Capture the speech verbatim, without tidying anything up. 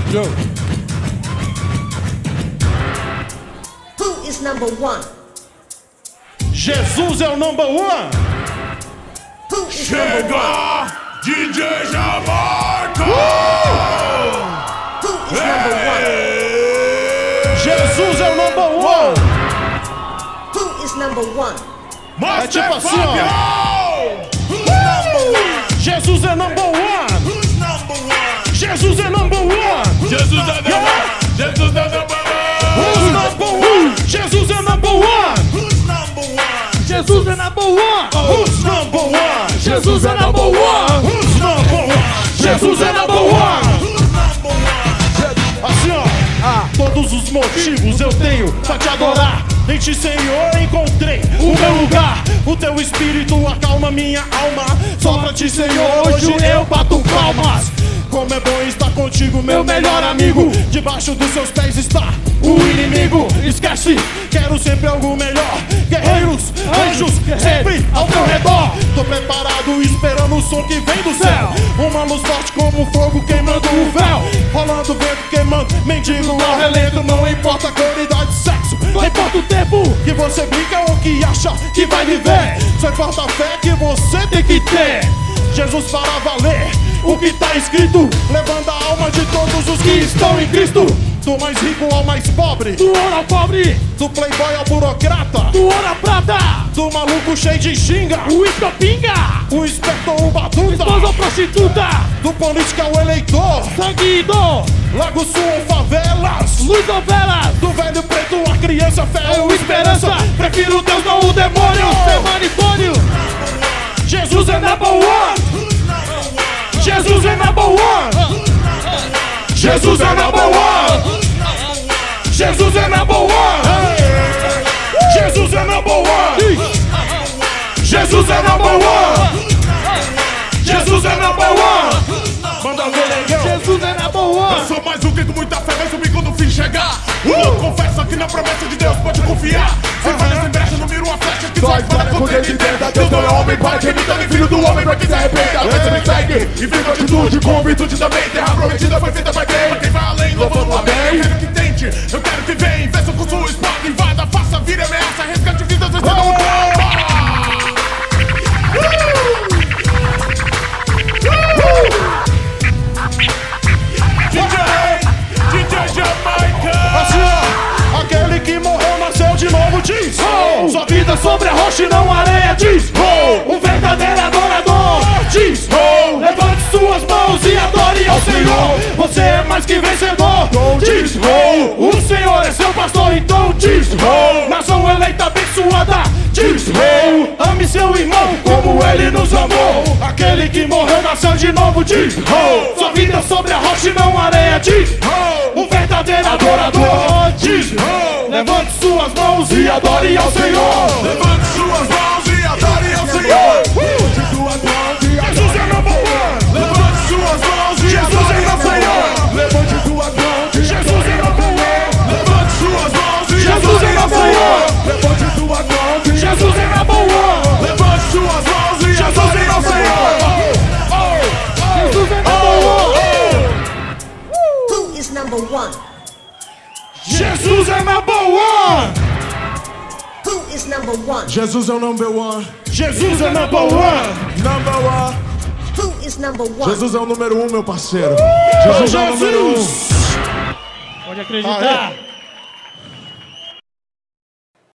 Yo. Who is number one? Jesus é o number one. Who is Chega, number one? D J Jamaica. Who is number one? Jesus é o number one. Who is number one? É tipo assim, ó. Jesus é number one. Who's number one? Jesus é number one. Jesus é number one. Jesus é number Who's number one? Jesus é number one. Who's number one? Jesus é number one. Who's number one? Jesus é number one. Who's number one? Jesus é number one. Who's number one? Assim, ó. Todos os motivos eu tenho pra te adorar. Em ti, Senhor, encontrei o meu lugar. O teu espírito acalma minha alma. Só pra ti, Senhor, hoje eu bato palmas. Como é bom estar contigo, meu melhor amigo. Debaixo dos seus pés está o inimigo. Esquece, quero sempre algo melhor. Guerreiros, anjos, sempre ao teu redor. Tô preparado, esperando o som que vem do céu. Uma luz forte como fogo queimando o véu. Rolando vento, queimando, mendigo ao relento. Não importa a cor, idade, sexo, não importa o tempo que você brinca ou que acha que vai viver. Só importa a fé que você tem que ter. Jesus para valer, o que tá escrito, levando a alma de todos os que estão em Cristo. Do mais rico ao mais pobre, Do ouro ao pobre, do playboy ao burocrata, do ouro à prata, do maluco cheio de xinga, o estopinga, o esperto ou batuta, esposa ou prostituta, do político ao eleitor, sangue e dor, Lago Sul ou favelas, luz ou velas, do velho preto à criança, fé ou esperança. esperança. Prefiro Deus, não o demônio. Seu manicômio. Jesus é number one. Jesus é number one. Jesus é number one. Jesus é number one. Jesus é number one. Jesus é number one. Jesus é number one. Manda ver, legal. Jesus é number one. Eu sou mais um que com muita fé, mas o quando o fim chegar. Uh! Confessa que na promessa de Deus pode confiar. Se falha sem brecha, não mira uma flecha que só espalha com Deus de dentro. Deus não é homem, pai, que imita nem filho do homem, pra que se arrependa. Você me segue e fica atitude, com virtude também. Terra prometida foi feita pra quem? Pra quem vai além, louvando o amém. Eu quero que tente, eu quero que venha. Vença com sua espada, invada, faça, vira ameaça, resgate vidas, você não pode. D J, D J Jamaica. Assim, ó, aquele que morreu nasceu de novo, diz oh! Sua vida sobre a rocha e não areia, diz oh! Um verdadeiro adorador, diz oh! Levante suas mãos e adore ao Senhor. Você é mais que vencedor, diz oh! O Senhor é seu pastor, então diz oh! Nação eleita abençoada, diz oh! Ame seu irmão como ele nos amou. Aquele que morreu nasceu de novo, diz oh! Sua vida sobre a rocha e não areia, diz oh! Um verdadeiro adorador, diz oh! Levante suas mãos e adore ao Senhor. Levante suas mãos e adore ao Senhor. Jesus é number one. Levante suas mãos e Jesus é adore ao number Senhor. one. Levante suas mãos e Jesus é number one. levante suas mãos e Jesus é adore ao number Senhor. one. Levante suas mãos e Jesus é number one. levante suas mãos e Jesus adore é ao number Senhor. one. Jesus é number one. Who is number one? Jesus é number one. Who is number one? Jesus é o number one. Jesus é number one. Number one. Who is number one? Jesus é o número um, meu parceiro. Oh, Jesus é o número um. Jesus. Pode acreditar.